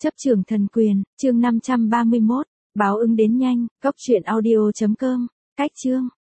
Chấp trưởng thần quyền, chương 531, báo ứng đến nhanh, cốc truyện audio.com, cách chương.